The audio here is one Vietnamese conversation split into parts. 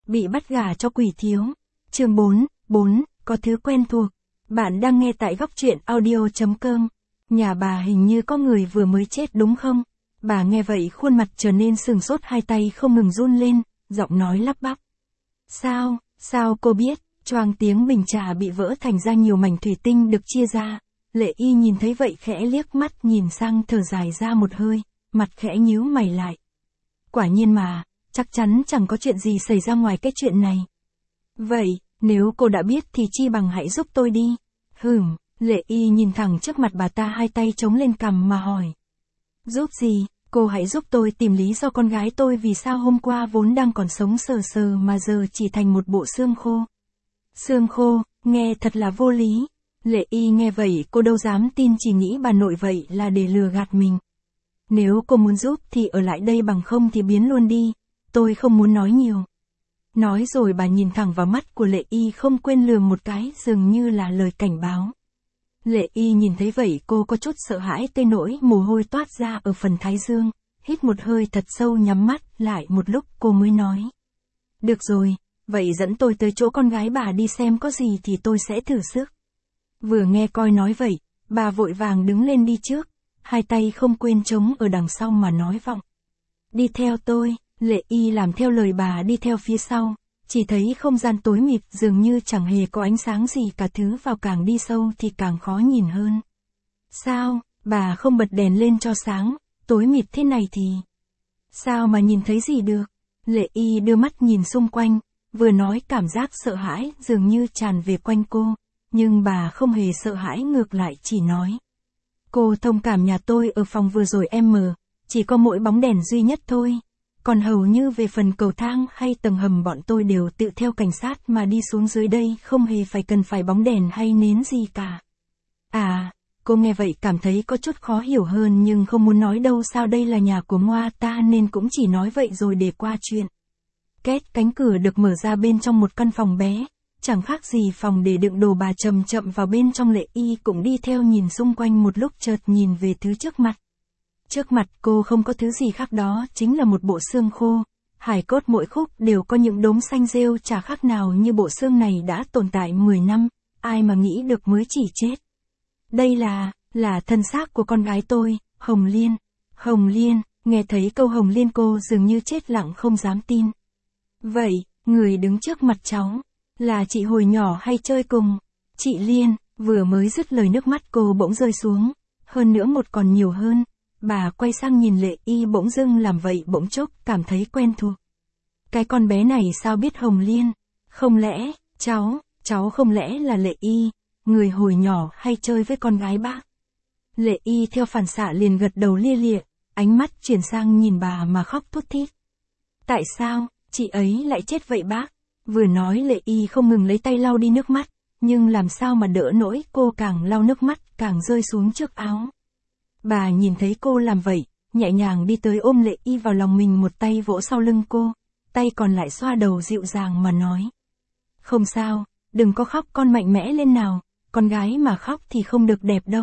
Bị bắt gả cho quỷ thiếu. Chương 4, có thứ quen thuộc. Bạn đang nghe tại góc truyện audio.com. Nhà bà hình như có người vừa mới chết đúng không? Bà nghe vậy khuôn mặt trở nên sừng sốt, hai tay không ngừng run lên, giọng nói lắp bắp. Sao cô biết? Choang tiếng bình trà bị vỡ thành ra nhiều mảnh thủy tinh được chia ra. Lệ Y nhìn thấy vậy khẽ liếc mắt nhìn sang, thở dài ra một hơi, mặt khẽ nhíu mày lại. Quả nhiên mà, chắc chắn chẳng có chuyện gì xảy ra ngoài cái chuyện này. Vậy, nếu cô đã biết thì chi bằng hãy giúp tôi đi. Lệ Y nhìn thẳng trước mặt bà ta, hai tay chống lên cằm mà hỏi. Giúp gì? Cô hãy giúp tôi tìm lý do con gái tôi vì sao hôm qua vốn đang còn sống sờ sờ mà giờ chỉ thành một bộ xương khô. Xương khô, nghe thật là vô lý. Lệ Y nghe vậy cô đâu dám tin, chỉ nghĩ bà nội vậy là để lừa gạt mình. Nếu cô muốn giúp thì ở lại đây, bằng không thì biến luôn đi, tôi không muốn nói nhiều. Nói rồi bà nhìn thẳng vào mắt của Lệ Y, không quên lườm một cái, dường như là lời cảnh báo. Lệ Y nhìn thấy vậy cô có chút sợ hãi tới nỗi mồ hôi toát ra ở phần thái dương, hít một hơi thật sâu, nhắm mắt lại một lúc cô mới nói. Được rồi, vậy dẫn tôi tới chỗ con gái bà đi, xem có gì thì tôi sẽ thử sức. Vừa nghe Coi nói vậy, bà vội vàng đứng lên đi trước, hai tay không quên chống ở đằng sau mà nói vọng. Đi theo tôi. Lệ Y làm theo lời bà đi theo phía sau, chỉ thấy không gian tối mịt, dường như chẳng hề có ánh sáng gì cả, thứ vào càng đi sâu thì càng khó nhìn hơn. Sao, bà không bật đèn lên cho sáng, tối mịt thế này thì sao mà nhìn thấy gì được? Lệ Y đưa mắt nhìn xung quanh, vừa nói cảm giác sợ hãi dường như tràn về quanh cô, nhưng bà không hề sợ hãi, ngược lại chỉ nói. Cô thông cảm, nhà tôi ở phòng vừa rồi chỉ có mỗi bóng đèn duy nhất thôi. Còn hầu như về phần cầu thang hay tầng hầm bọn tôi đều tự theo cảnh sát mà đi xuống dưới đây, không hề cần phải bóng đèn hay nến gì cả. À, cô nghe vậy cảm thấy có chút khó hiểu hơn nhưng không muốn nói đâu, sao đây là nhà của Ngoa ta nên cũng chỉ nói vậy rồi để qua chuyện. Két, cánh cửa được mở ra, bên trong một căn phòng bé, chẳng khác gì phòng để đựng đồ, bà chậm chậm vào bên trong. Lệ Y cũng đi theo nhìn xung quanh một lúc, chợt nhìn về thứ trước mặt. Trước mặt cô không có thứ gì khác, đó chính là một bộ xương khô, hài cốt mỗi khúc đều có những đốm xanh rêu, chả khác nào như bộ xương này đã tồn tại 10 năm, ai mà nghĩ được mới chỉ chết. Đây là thân xác của con gái tôi, Hồng Liên. Hồng Liên, nghe thấy câu Hồng Liên cô dường như chết lặng không dám tin. Vậy, người đứng trước mặt cháu, là chị hồi nhỏ hay chơi cùng? Chị Liên. Vừa mới dứt lời nước mắt cô bỗng rơi xuống, hơn nữa một còn nhiều hơn. Bà quay sang nhìn Lệ Y, bỗng dưng làm vậy bỗng chốc cảm thấy quen thuộc. Cái con bé này sao biết Hồng Liên? Không lẽ, cháu không lẽ là Lệ Y, người hồi nhỏ hay chơi với con gái bác? Lệ Y theo phản xạ liền gật đầu lia lịa, ánh mắt chuyển sang nhìn bà mà khóc thút thít. Tại sao, chị ấy lại chết vậy bác? Vừa nói Lệ Y không ngừng lấy tay lau đi nước mắt, nhưng làm sao mà đỡ nổi, cô càng lau nước mắt càng rơi xuống trước áo. Bà nhìn thấy cô làm vậy, nhẹ nhàng đi tới ôm Lệ Y vào lòng mình, một tay vỗ sau lưng cô, tay còn lại xoa đầu dịu dàng mà nói. Không sao, đừng có khóc, con mạnh mẽ lên nào, con gái mà khóc thì không được đẹp đâu.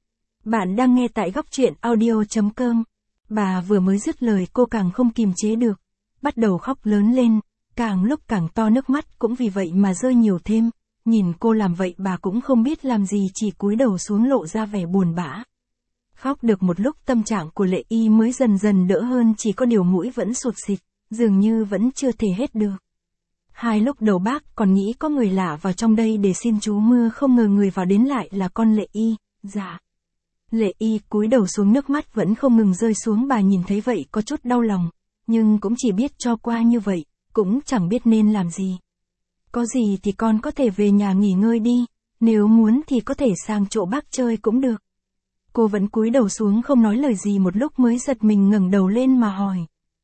Bạn đang nghe tại góc truyện audio.com. Bà vừa mới dứt lời cô càng không kìm chế được, bắt đầu khóc lớn lên, càng lúc càng to, nước mắt cũng vì vậy mà rơi nhiều thêm. Nhìn cô làm vậy bà cũng không biết làm gì, chỉ cúi đầu xuống lộ ra vẻ buồn bã. Khóc được một lúc tâm trạng của Lệ Y mới dần dần đỡ hơn, chỉ có điều mũi vẫn sụt xịt, dường như vẫn chưa thể hết được. Hai lúc đầu bác còn nghĩ có người lạ vào trong đây để xin chú mưa, không ngờ người vào đến lại là con Lệ Y. Dạ. Lệ Y cúi đầu xuống, nước mắt vẫn không ngừng rơi xuống, bà nhìn thấy vậy có chút đau lòng, nhưng cũng chỉ biết cho qua như vậy, cũng chẳng biết nên làm gì. Có gì thì con có thể về nhà nghỉ ngơi đi, nếu muốn thì có thể sang chỗ bác chơi cũng được. Cô vẫn cúi đầu xuống không nói lời gì, một lúc mới giật mình ngẩng đầu lên mà hỏi.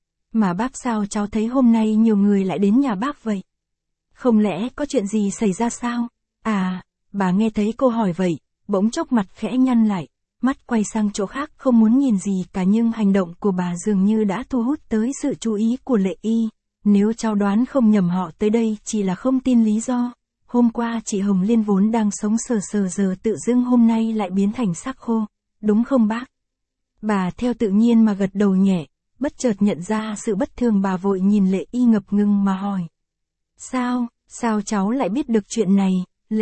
Mà bác, sao cháu thấy hôm nay nhiều người lại đến nhà bác vậy? Không lẽ có chuyện gì xảy ra sao? À, bà nghe thấy cô hỏi vậy, bỗng chốc mặt khẽ nhăn lại, mắt quay sang chỗ khác không muốn nhìn gì cả, nhưng hành động của bà dường như đã thu hút tới sự chú ý của Lệ Y. Nếu cháu đoán không nhầm, họ tới đây chỉ là không tin lý do. Hôm qua chị Hồng Liên vốn đang sống sờ sờ, giờ tự dưng hôm nay lại biến thành xác khô, đúng không bác? Bà theo tự nhiên mà gật đầu nhẹ, bất chợt nhận ra sự bất thường, bà vội nhìn Lệ Y ngập ngừng mà hỏi. Sao cháu lại biết được chuyện này,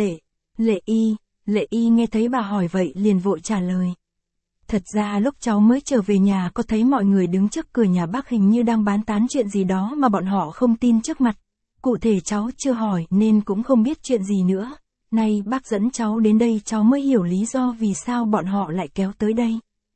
Lệ Y nghe thấy bà hỏi vậy liền vội trả lời. Thật ra lúc cháu mới trở về nhà có thấy mọi người đứng trước cửa nhà bác hình như đang bán tán chuyện gì đó mà bọn họ không tin trước mặt. Cụ thể cháu chưa hỏi nên cũng không biết chuyện gì nữa. Nay bác dẫn cháu đến đây cháu mới hiểu lý do vì sao bọn họ lại kéo tới đây.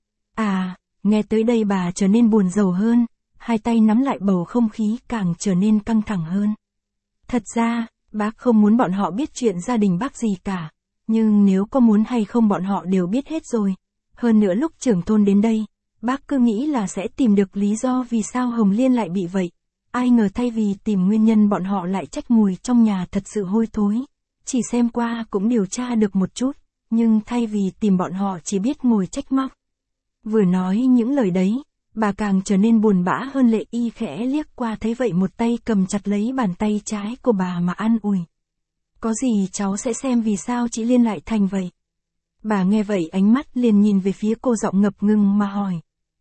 À, nghe tới đây bà trở nên buồn rầu hơn, hai tay nắm lại bầu không khí càng trở nên căng thẳng hơn. Thật ra, bác không muốn bọn họ biết chuyện gia đình bác gì cả, nhưng nếu có muốn hay không bọn họ đều biết hết rồi. Hơn nữa lúc trưởng thôn đến đây, bác cứ nghĩ là sẽ tìm được lý do vì sao Hồng Liên lại bị vậy. Ai ngờ thay vì tìm nguyên nhân bọn họ lại trách mùi trong nhà thật sự hôi thối. Chỉ xem qua cũng điều tra được một chút, nhưng thay vì tìm bọn họ chỉ biết ngồi trách móc. Vừa nói những lời đấy, bà càng trở nên buồn bã hơn. Lệ Y khẽ liếc qua thấy vậy một tay cầm chặt lấy bàn tay trái của bà mà an ủi. Có gì cháu sẽ xem vì sao chị Liên lại thành vậy. Bà nghe vậy ánh mắt liền nhìn về phía cô giọng ngập ngừng mà hỏi.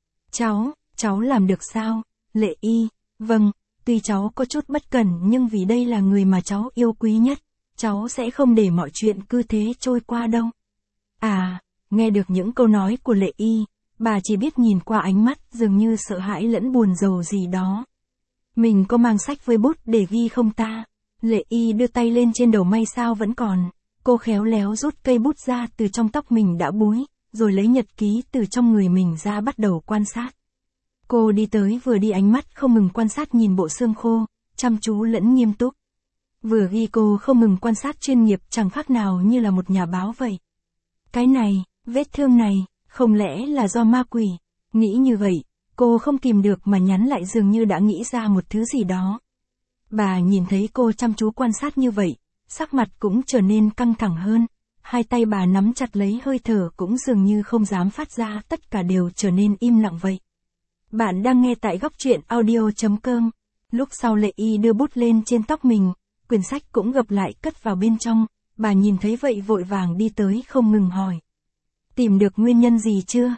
Cháu làm được sao? Lệ Y, vâng, tuy cháu có chút bất cẩn nhưng vì đây là người mà cháu yêu quý nhất, cháu sẽ không để mọi chuyện cứ thế trôi qua đâu. À, nghe được những câu nói của Lệ Y, bà chỉ biết nhìn qua ánh mắt dường như sợ hãi lẫn buồn rầu gì đó. Mình có mang sách với bút để ghi không ta? Lệ Y đưa tay lên trên đầu may sao vẫn còn. Cô khéo léo rút cây bút ra từ trong tóc mình đã búi, rồi lấy nhật ký từ trong người mình ra bắt đầu quan sát. Cô đi tới vừa đi ánh mắt không ngừng quan sát nhìn bộ xương khô, chăm chú lẫn nghiêm túc. Vừa ghi cô không ngừng quan sát chuyên nghiệp chẳng khác nào như là một nhà báo vậy. Cái này, vết thương này, không lẽ là do ma quỷ? Nghĩ như vậy, cô không kìm được mà nhắn lại dường như đã nghĩ ra một thứ gì đó. Bà nhìn thấy cô chăm chú quan sát như vậy, sắc mặt cũng trở nên căng thẳng hơn, hai tay bà nắm chặt lấy hơi thở cũng dường như không dám phát ra, tất cả đều trở nên im lặng vậy. Bạn đang nghe tại góc truyện audio.com. Lúc sau Lệ Y đưa bút lên trên tóc mình, quyển sách cũng gập lại cất vào bên trong, bà nhìn thấy vậy vội vàng đi tới không ngừng hỏi. Tìm được nguyên nhân gì chưa?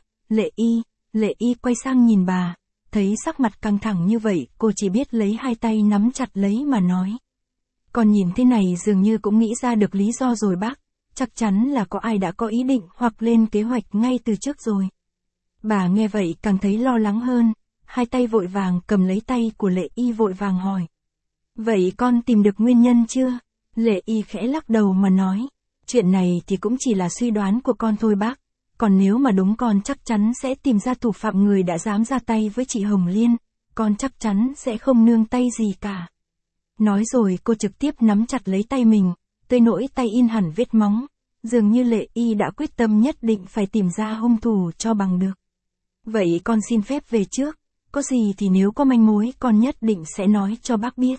Lệ Y quay sang nhìn bà, thấy sắc mặt căng thẳng như vậy, cô chỉ biết lấy hai tay nắm chặt lấy mà nói. Còn nhìn thế này dường như cũng nghĩ ra được lý do rồi bác, chắc chắn là có ai đã có ý định hoặc lên kế hoạch ngay từ trước rồi. Bà nghe vậy càng thấy lo lắng hơn, hai tay vội vàng cầm lấy tay của Lệ Y vội vàng hỏi. Vậy con tìm được nguyên nhân chưa? Lệ Y khẽ lắc đầu mà nói. Chuyện này thì cũng chỉ là suy đoán của con thôi bác, còn nếu mà đúng con chắc chắn sẽ tìm ra thủ phạm người đã dám ra tay với chị Hồng Liên, con chắc chắn sẽ không nương tay gì cả. Nói rồi cô trực tiếp nắm chặt lấy tay mình, tới nỗi tay in hẳn vết móng, dường như Lệ Y đã quyết tâm nhất định phải tìm ra hung thủ cho bằng được. Vậy con xin phép về trước, có gì thì nếu có manh mối con nhất định sẽ nói cho bác biết.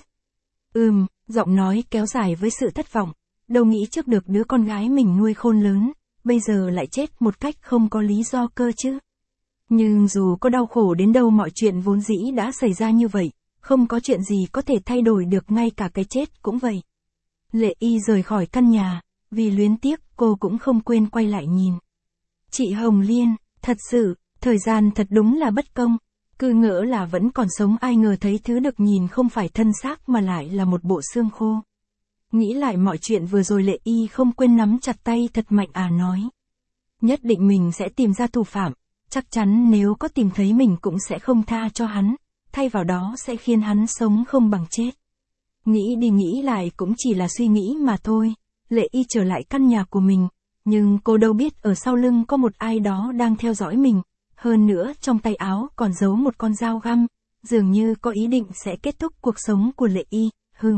Giọng nói kéo dài với sự thất vọng, đâu nghĩ trước được đứa con gái mình nuôi khôn lớn, bây giờ lại chết một cách không có lý do cơ chứ. Nhưng dù có đau khổ đến đâu mọi chuyện vốn dĩ đã xảy ra như vậy, không có chuyện gì có thể thay đổi được, ngay cả cái chết cũng vậy. Lệ Y rời khỏi căn nhà, vì luyến tiếc cô cũng không quên quay lại nhìn. Chị Hồng Liên, thật sự, thời gian thật đúng là bất công, cứ ngỡ là vẫn còn sống ai ngờ thấy thứ được nhìn không phải thân xác mà lại là một bộ xương khô. Nghĩ lại mọi chuyện vừa rồi Lệ Y không quên nắm chặt tay thật mạnh nói. Nhất định mình sẽ tìm ra thủ phạm, chắc chắn nếu có tìm thấy mình cũng sẽ không tha cho hắn, thay vào đó sẽ khiến hắn sống không bằng chết. Nghĩ đi nghĩ lại cũng chỉ là suy nghĩ mà thôi, Lệ Y trở lại căn nhà của mình, nhưng cô đâu biết ở sau lưng có một ai đó đang theo dõi mình, hơn nữa trong tay áo còn giấu một con dao găm, dường như có ý định sẽ kết thúc cuộc sống của Lệ Y.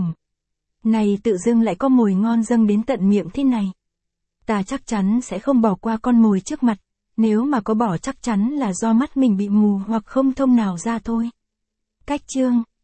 Này tự dưng lại có mồi ngon dâng đến tận miệng thế này. Ta chắc chắn sẽ không bỏ qua con mồi trước mặt, nếu mà có bỏ chắc chắn là do mắt mình bị mù hoặc không thông nào ra thôi. Cách chương